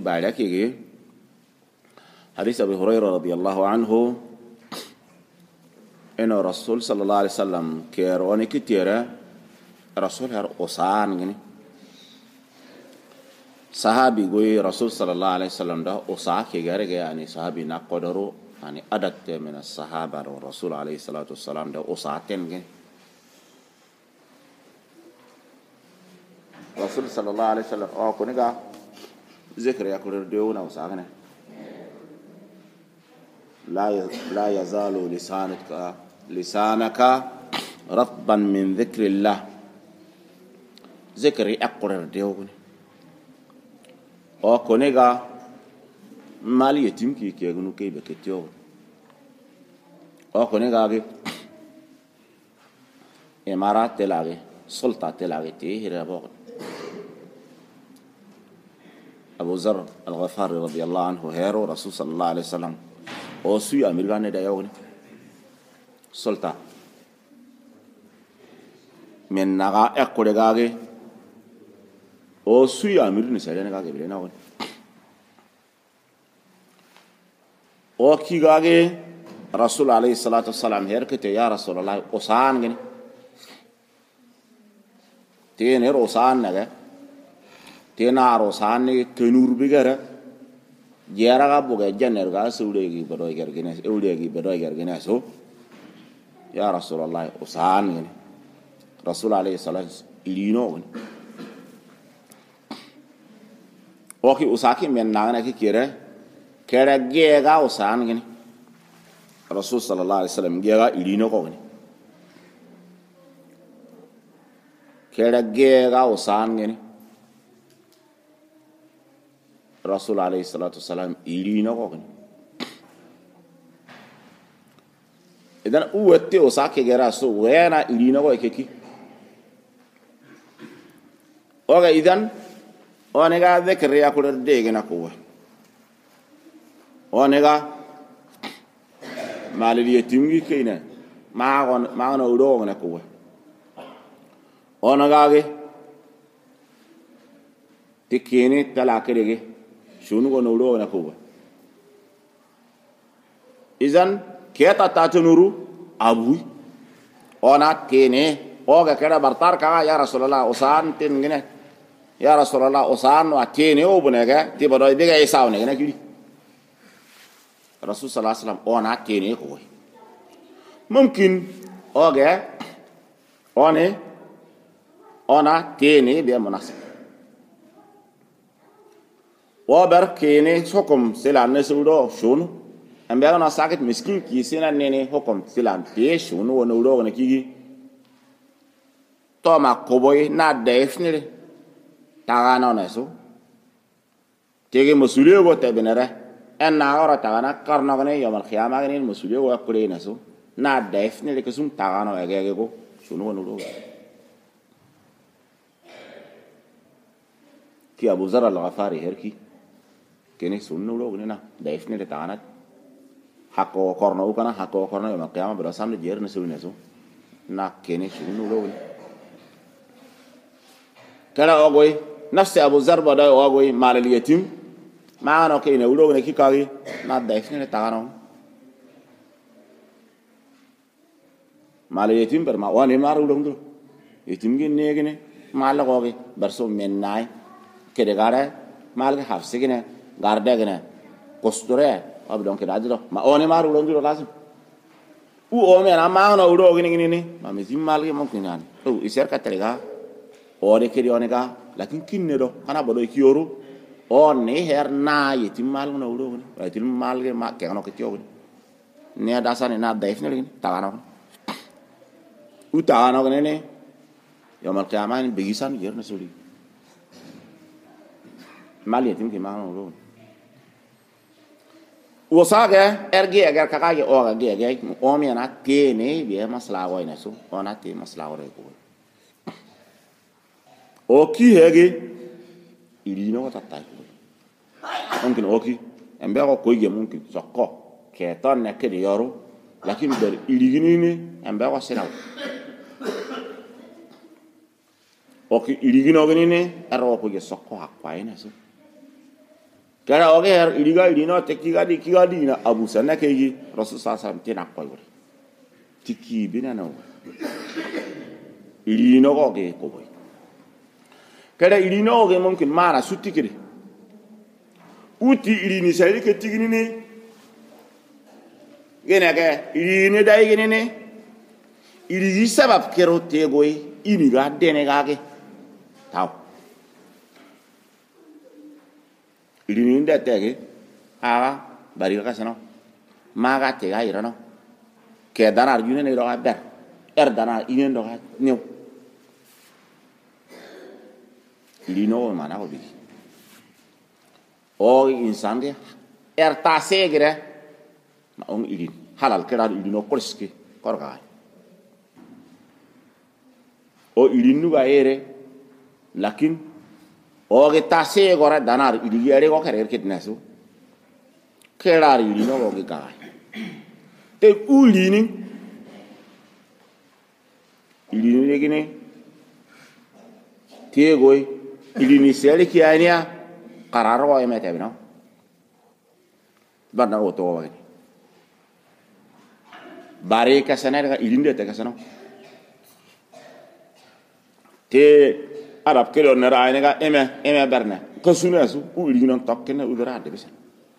بعدك حديث أبي هريرة رضي الله عنه إن الرسول صلى الله عليه وسلم كيروني كتيرة رسول هر أصان يعني صحابي يقول رسول صلى الله عليه وسلم ده أصاك يجارك يعني صحابي نقدروا يعني عدد من الصحابة والرسول عليه الصلاة والسلام ده أصاتين يعني رسول صلى الله عليه وسلم كونيكا ذكر يا كل ديونا وساقنا لا يزال لسانك رطبا من ذكر الله ذكر يقرر ديونا كونيكا مال يتيم كي كيغنو كي بكتيو كونيكا كي إمارات تلاقي سلطة تلاقي تيه ربوغ أبو ذر الغفاري رضي الله عنه هيرو رسول صلى الله عليه وسلم سوي أمريكان دا يوغني سلطة من نغا أقول غاغي سوي أمريكان سيدنا غاغي بلنا وغني كي غاغي رسول عليه الصلاة والسلام هيركت يا رسول الله أسان غني تين هير أسان نغا تينا روساني كنور بيجرا جيرا بوجا جنر غاس وليجي بدوي كرجناس وليجي بدوي كرجناس هو يا رسول الله أسان يعني رسول عليه الصلاة والسلام لينو أوكي أساكي من نعنا كيرا كيرا جيرا أسان يعني رسول صلى الله عليه وسلم جيرا لينو كوني كيرا جيرا أسان يعني رسول عليه الصلاة والسلام إلينا قوي إذن أوتي أساك جراسو وينا إلينا قوي كي أوكي إذن أنيكا ذكر يا كل ديجنا قوة أنيكا مال اليتيمي كينا ما نودوغنا قوة أنيكا تكيني تلاكيري شنو نقولوا نكوبا إذن كيتا تاتنورو أبوي أنا كيني أوكا كذا برتار كذا يا رسول الله أسان تنجنه يا رسول الله أسان وكيني أو بنيجا تبغى يبغى يساو نيجنا كذي رسول صلى الله عليه وسلم أنا كيني كوي ممكن أوكا أنا كيني بمناسب وبر كيني حكم سلام نسودو شونو أمبارنا ساكت مسكين كيسينا نيني حكم سلام تي شونو ونودو نكيجي توما كوبوي نادفني تاغانا نسو تيجي مسؤولية وتبنره أن نعورة تاغانا كارناغني يوم القيامة غني المسؤولية وكلي نسو نادفني لكسوم تاغانا أجاجو شونو ونودو كي أبو ذر الغفاري هركي كني سنو لو غنينا دايفني لتاغانات حقو قرنو كنا حقو قرنو يوم القيامة برسام لجير نسوي نسو نا كني سنو لو غني كلا أقوي نفس أبو ذر بدأ أقوي مال اليتيم ما أنا كيني ولو غني كي كاغي نا دايفني لتاغانو مال اليتيم برما واني مار ولو غني يتيم جنيه غني مال لغوي برسو من ناي كده غاره مال حفص كده غارده كده كستوره أب دون كده أجلو ما أوني مار ولون جلو لازم أمي أنا ما أنا ولو كده ما مزيم مال كده ممكن يعني إسير كتلقى أوني كده أوني كده لكن كني دو أنا بدو يكيورو أوني هير ناي يتيم مال كده ولو كده يتيم مال كده ما كأنه كتير كده نيا داساني نا دايفني لكن تاعنا تاعنا كده نه يوم القيامة بيجيسان يرن سوري مال يتيم كي ما نقولون وصاغة أرجع أجر كاكاي أو أرجع أجر أمي أنا تيني بيه مسلا وين نسو أنا تي مسلا ورا يقول أوكي هيجي إلينا وتطاي ممكن أوكي أمبارح كويجي ممكن سكوا كيتان نكدي يارو لكن بر إليجيني أمبارح سناو أوكي إليجينا غنيني أروح كويجي سكوا حقاين نسو kara oge her iriga irino tekiga di kiga di na abu sanna keji rasul sallallahu alaihi wasallam koy wori tiki binana irino oge ko boy kara irino oge mumkin mana sutti kidi uti irini sai ke tigini ne gene ga irini dai gene ne iri sabab kero tegoy ini ga dene ga ge taw irini nda tege aga bari ga sano maga te ga irano ke danar yune ne ro ga ber danar inen do ga new irino mana ko bi o insan ge ta segre ma on irin halal kera irino korski korga o irinu ga ere lakin o ge ta segora danar irigi ere ko kere kitnesu kera irino go ge ga te ulini irinu gine te goy irini sele ki ania qararo wa emete bino barna o to wa bare ka sanere ga irinde te ka sano te arab kelo na raane ga eme barna ko sunasu u irino tokkena udara de bisa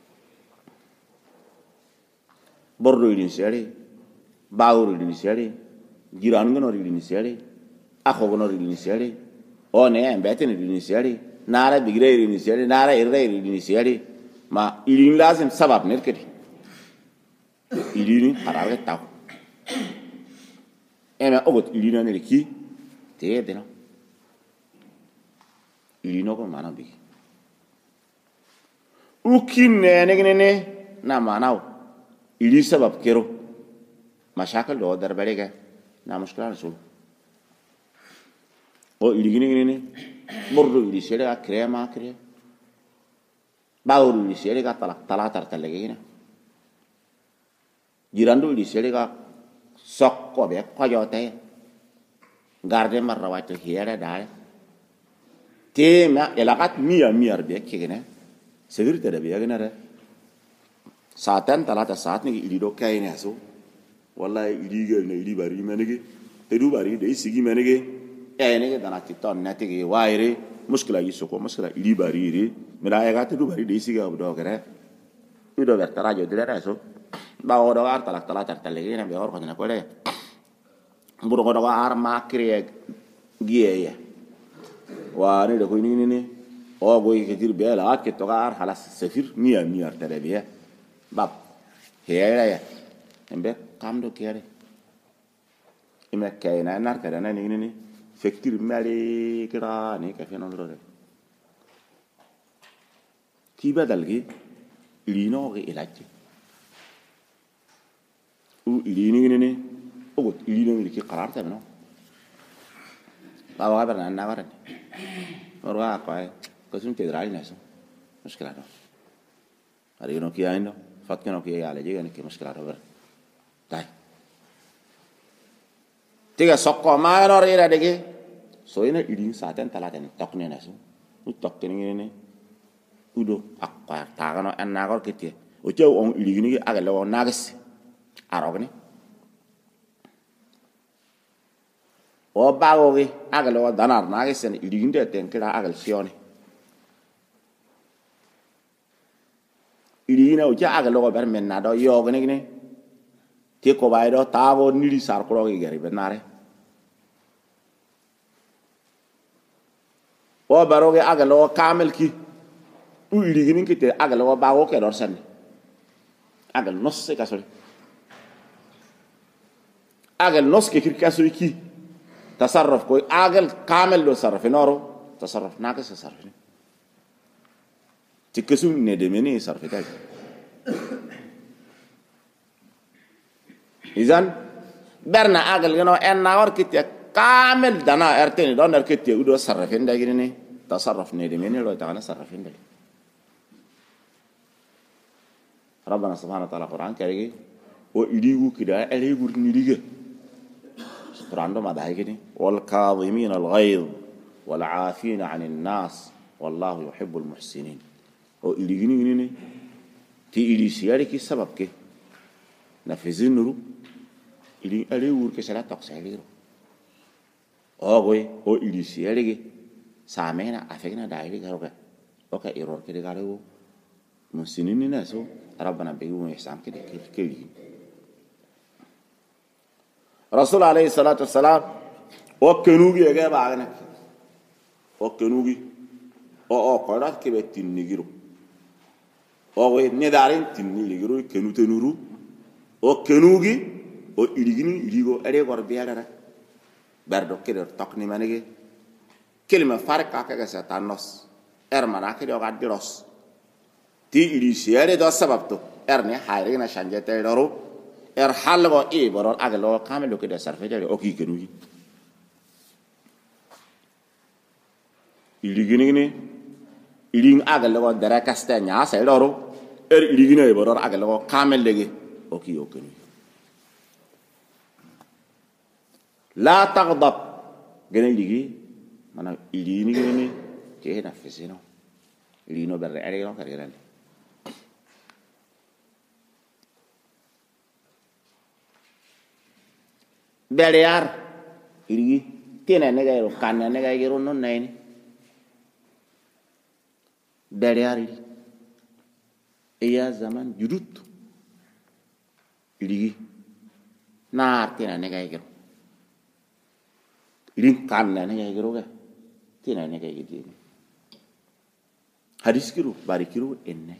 bordo irin sele baawru irin sele giran ngono irin sele akho ngono irin sele o ne embete irin sele nara bigre irin sele nara irre irin sele ma irin lazim sabab nerkedi irin harare taw eme ogot irin ne ki te de no irin ko mana bi ukin ne na manaw ili sabab kero mashakal do dar barega na mushkila rasul o ili gini bordo ili sere ga krema kre bawru ili sere ga tala tar talegina girando ili sere ga sokko be ko jote garde marra to hiere dare tema elakat mia be kigene segirte da be gene saatan talata saat ni ili do kayne aso wallahi ili gel ne ili bari menege te du bari de sigi menege ne dana titon natigi waire muskila yisoko muskila ili bari ri mira ya gatu du bari de sigi abdo gere ido ver tarajo de reso ba o do ar talata talege ne be or ko na ko le buru ko do ar ma kriye giye wa ne de ko ni o go ke dir be la ke to ar halas sefir mia terbiya bab hera ya embe kamdo kere ime kayna nar kada na ni fektir mali kira ni ka feno ro ki badal gi lino ge ilaji u ilini ni ogot ilino ni ki qarar ta no bawa berna na waran orga ko ay ko sun te drai naso mushkila no ari no ki ayno فاتكنو كي على جيغا نكي مشكلة روبر تاي تيغا سوكو ما ينور إيرا ديكي سوينا إدين ساتين تلاتين توقنين نسو توقنين ني udو أقوار تاغنو أن ناغور كتير وجو أون إليغني أغلو ناغس أروغني وباغوغي أغلو دانار ناغس إليغن دي تنكرا أغل سيوني irina uja aga logo ber menna do yogne gne te ko baydo tago niri sar ko gi gari benare o baroge aga logo kamel ki u irigini ki te aga logo bago ke dor sanni aga nosse kasori aga nos ke kasori ki tasarruf ko aga kamel do sarf noro tasarruf naga se sarf تكسو ندمني صرفتك إذن برنا أقل جنو أن نور كتير كامل دنا أرتني دون كتير ودو صرفين ده جنني تصرف ندمني لو تانا صرفين ده ربنا سبحانه وتعالى القرآن كريم وإليو كده إليو نيجي القرآن ده ما ده كده والكاظمين الغيظ والعافين عن الناس والله يحب المحسنين o iligini ni ti ili siyari ki sabab ke na fezinuru ili ali wur ke sala tok sayiro o goy o ili siyari ke samena afegna dairi garoga oka error ke garo musinini na so rabbana be wu ihsan ke ke rasul alayhi salatu wassalam o kenugi ege baagna o kenugi o qorat ke betin nigiro o we nedarin tin nigiro kenutenuru o kenugi o iligini iligo ere gor biara berdo ke tok ni manege kelima farka ka ga satanos mana ke do gadiros ti ili siare do sababto erne hayre na shanjete doro halgo boror aglo kamelo ke de sarfete o ki kenugi iligini iling aglo dara kastanya sa doro iligini boror aglo kamellege o ki o kenugi la taghdab gene ligi mana iligini gene ke na fesino ilino berre ere no kargirande Beliar iri tiene negero kanne negero non neni beliar iri iya zaman judut iri nar tiene negero iri kanne negero ga tiene negero hadis kiru bari kiru enne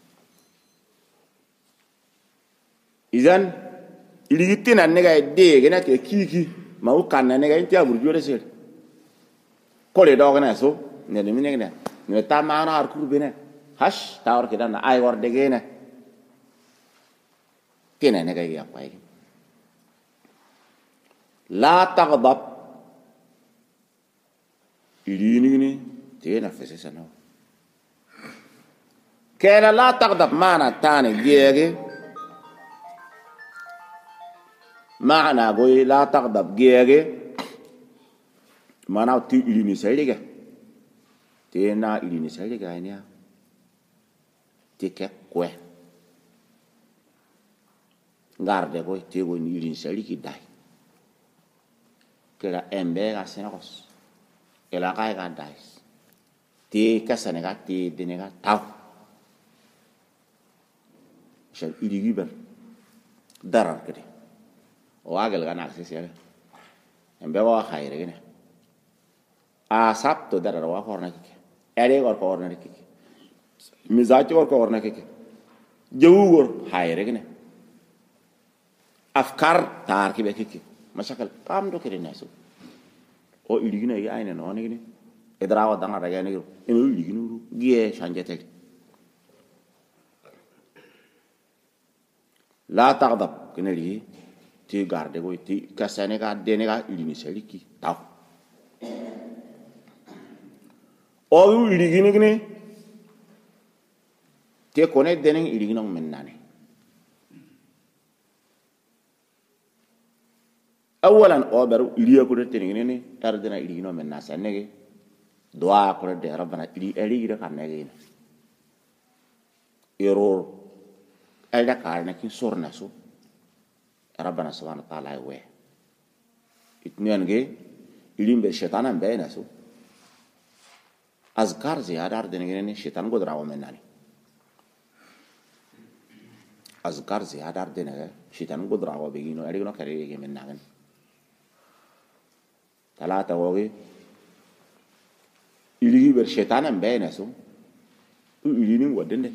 izan ili tina nega de gena ke kiki ma u kanna nega intia burjo de sel ko le do gena so ne de mine gena ne ta ma na ar kur bene hash ta or ke dan ai war de gena tina nega ya pai la taghdab ili ni tina fese sano kena la taghdab mana tane gege معنى قوي لا تغضب جيجي معنى تي إلي نساليجا تينا إلي نساليجا هنيا تيكا كوي غارده قوي تيغو إلي نساليجي داي كلا أمبيغا سنغوس كلا غايغا دايس تيكا سنغا تي دينيغا تاو شال إلي جيبر ضرر كده واجل غنا سيسيا امبوا خير غنا اساب تو در روا كورنا كي اري غور كورنا كي مزاج غور كورنا كي جو غور خير غنا افكار تار كي بكي مشاكل كام دو كري ناسو او يلينا يا اين نو ني ادراوا دان راغا ني انو يلينو جي شانجتك لا تغضب كن لي ti garde go ti kasane ga denega ilini seliki taw o iligini gini te kone denen iligino mennane awalan o beru iliya ko de tenini ni tardena iligino menna sanege dua ko de rabbana ili gira kanege error elda karna kin sorna so ربنا سبحانه وتعالى وين اتنين جي يلين بالشيطان بينا سو أذكار زيادة أردنا الشيطان قدر عوام مناني أذكار زيادة أردنا الشيطان قدر عوام بيجينو أريجنا كريجي من نعم ثلاثة وجي يلين بالشيطان بينا سو يلين ودنه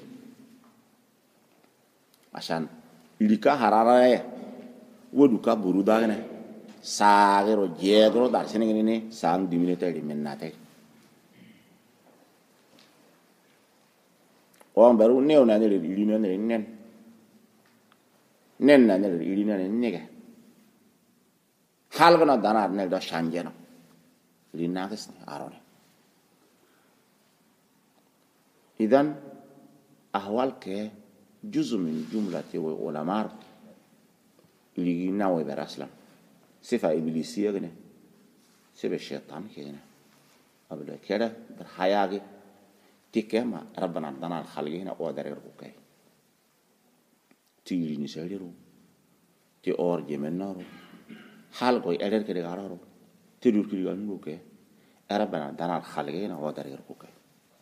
عشان يلika harara wodu ka buru dagna sagero jegro dar senengini ne sang diminete di mennate o baru neo na ne ilino ne nen na ne ilino ne nege halgana dana ne do shanjeno linagas ne arone idan ahwal ke جزء من جملة علماء اللي ناوي براسلام صفة إبليسية كنا صفة الشيطان كنا قبل كده بالحياة تكما ربنا دنا الخلقين أو دريركوكي تيجي نسيرو تي أور جمنارو حالكوي أدر كده غارو تدور كده غنوكي ربنا دنا الخلقين أو دريركوكي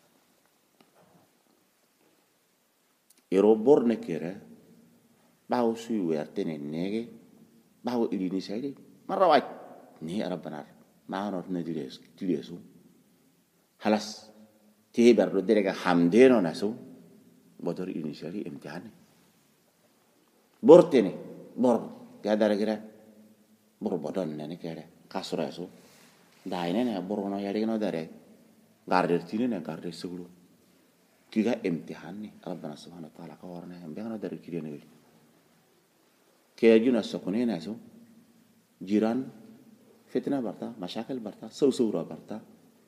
يروبور نكيره باو سوي ويرتين النيجي باو إلي نسيري مرة واحد ني ربنا ما نور نديرسو خلاص تيبر رو درجة حمدينو نسو بدر إلي نسيري امتحاني بورتني بور كذا رجلا بور بدن نني كذا كسر اسو داينه نه بورنا ياري كنا داره غاردتينه نه غارد سغلو كيغا امتحاني ربنا سبحانه وتعالى كورنا هم بيغنا داره كيرينه كيجونا سكونين اسو جيران فتنه برتا مشاكل برتا سوسورا برتا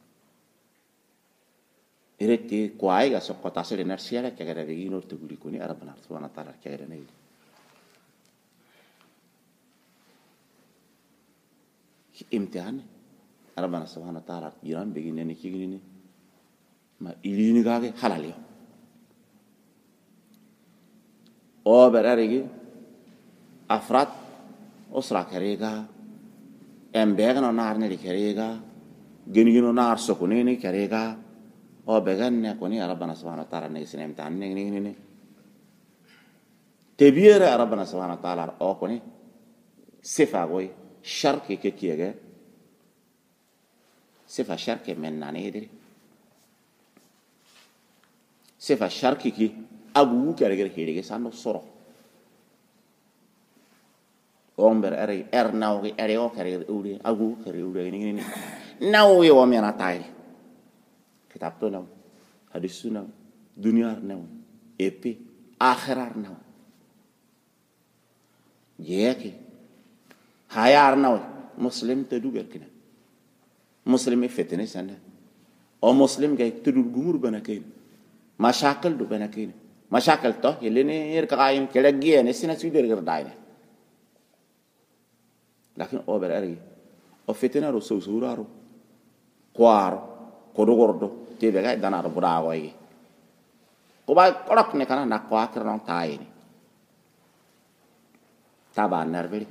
إرتي كوايغا سقطا سر نرسيالا كغدا بينور تقولي كوني ربنا سبحانه وتعالى كغدا نيل امتحان ربنا سبحانه وتعالى جيران بيجينني كيجينني ما إليني كاغي حلاليو أو براريجي أفراد أسرة كريجا أم بيجنا نار نري كريجا جنينو نار سكونيني كريجا أو بيجنا كوني ربنا سبحانه وتعالى نيسين امتحان نيجينني تبير ربنا سبحانه وتعالى أو كوني صفة قوي شرك كيكيجا صفة شرك من ناني يدري صفة شرك كي أبو كرجل هيرجع سانو صرا أمبر أري ناوي أري أو كرجل أولي أبو كرجل أولي نيني ناوي ومينا تاي كتاب تو ناو حديث ناو دنيا ناو إبي آخر ناو جيكي هايار ناو مسلم تدوغر كنا مسلم فتنة سنة أو مسلم جاي تدور جمهور بناكين مشاكل دو بناكين مشاكل تو يليني يركايم كلا جيه نسينا سيدر غير داينه لكن أو براري أو فتنة رو سوسورارو كوارو كودوغوردو تيبغا دانا رو براغوي كوبا كولك نكانا نكوا كرون تايني تابا نربري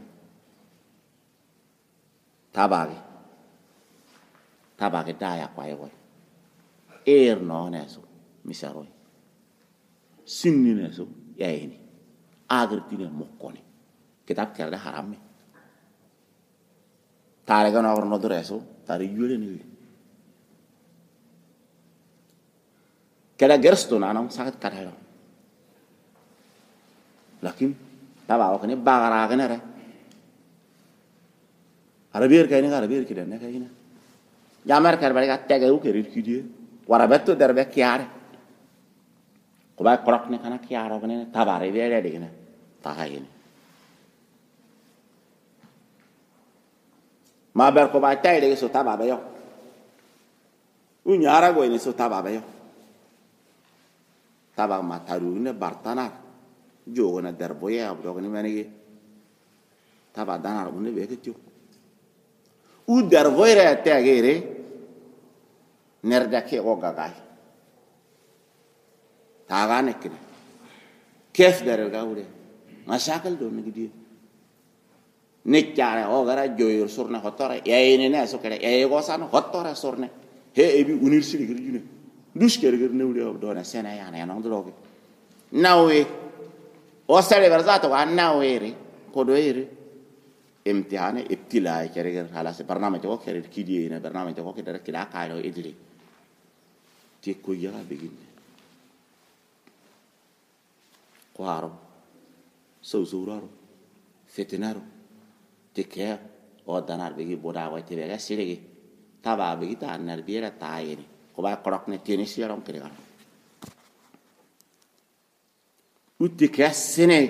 تاباغي دايا كوايوي نو نسو misaroy sinni neso yaini agrtine mokkoni kitab kerde haramme tare gana orno doreso tare yule ni kala gersto nanam sakat kadalo lakin taba okni bagara gana re arabir kayni kidane kayina jamar karbali gatte ga ukerir kidie warabetto derbe kiare كوبا كرك نكنا كيارو كنا تباري بيرة ديكنا تاهين ما بير كوبا تاي ديك سو تابا بيو ونيارا كوي نسو تابا بيو تابا ما تارو بارتانا جو كنا دربويا أبدو كنا منيجي تابا دانا كنا بيكتيو ودربويا تاعيري نرجع كي غاي تاغانه كده كيف درجة وده مشاكل دون نجديه نكاره أو غير جوير سورنا خطرة ياينه ناسو كده يايغوسانو خطرة سورنا هي أبي ونيرسي كده دوش كده نودي أبدونا سنة يعني أنا أقول ناوي وصلي برزاتو عن ناويري كودويري امتحانه ابتلاء كده خلاص برنامج جوك كده كيديه هنا برنامج جوك كده كده كايلو إدري تيكو يلا بيجين كوارو سوزورارو فتنارو تكيا أو دانار بيجي بودا ويتي بيجي سيرجي تابع بيجي تانر بيرة تايني كوبا كرك نتيني سيارم كده وتكيا سنة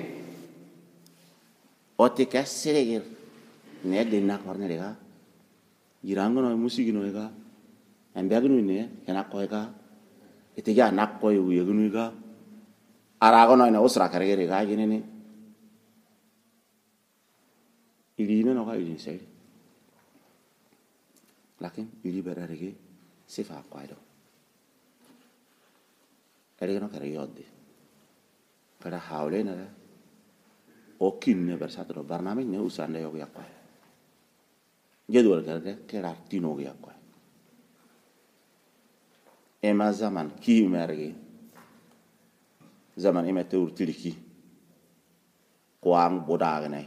أو تكيا سيرجي نيدنا كورنا لغا يرانغو نوي موسيقى نويغا أمبيغو نوي كنا كويغا إتجاه ناكوي ويغو نويغا أراغو نوي نوسرا كريغي رغا جنيني إلينا نوغا إلين سيري لكن إلي برارغي سيفا قايدو ere no kare yodde kada hawle na o kinne bersatro barnamij ne usande yogo yakwa jadwal kada kera tino yakwa ema zaman ki mergi zaman ema tur tiliki kwang bodagne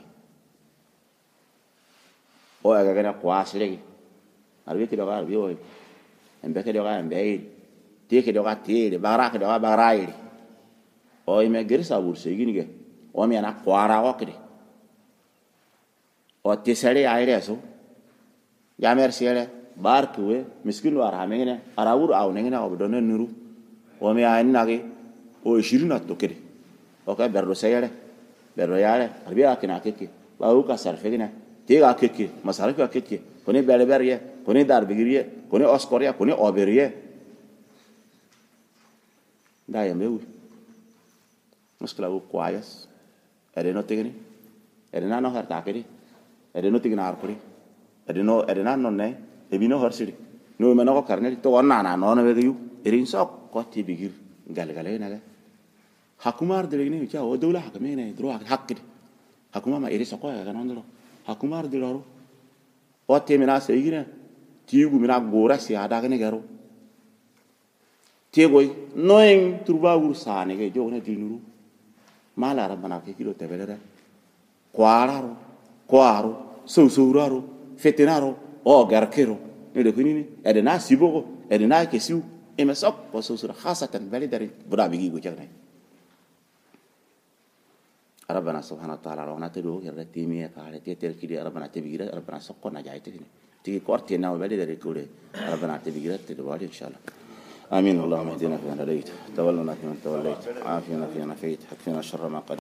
o aga gana kwaslegi arbi ki doga arbi o embe ke doga embe te ke doga te bara ke doga barai o ime gersa burse ginige o mi ana kwara okde o te sare aire so ya merciere barkuwe miskin war hamene arawur aw nengene obdone nuru o mi ay nage o shirina to kede o ka berdo sayere berdo yare arbi akina keke ba u ka sarfegina te ga keke masarif ka keke koni berberie koni darbigiriye koni oskoria koni oberie da ya mewu muskila u kwayas ere no tegni ere na no harta kedi ere no tegna arkuri ere na no ne e bino horsiri no me no ko karne to onna na no ne yu erin sok ko ti bigir galgale na ga hakumar de ne cha o dawla hakame ne dro hakki hakuma ma ere soko ga non dro hakumar de ro o te mina se igina ti gu mina gora si ada ga ne garo te goy noen turba gur sa ne ge jo ne dinuru mala rabbana ke kilo te velere kwaro so fetenaro o garkero ne de kunini ede na sibogo ede na kesiu e mesok po so sura khasatan bali dari buda bigi go jagne rabbana subhanahu wa ta'ala wana tedo yerde timi ka ale tetel kidi rabbana tebigira rabbana sokko na jaite ti korti na bali dari kure rabbana tebigira tedo wali inshallah amin allahumma hdina fi man hadayt tawallana fi man tawallayt afina fi man afayt hakfina sharra ma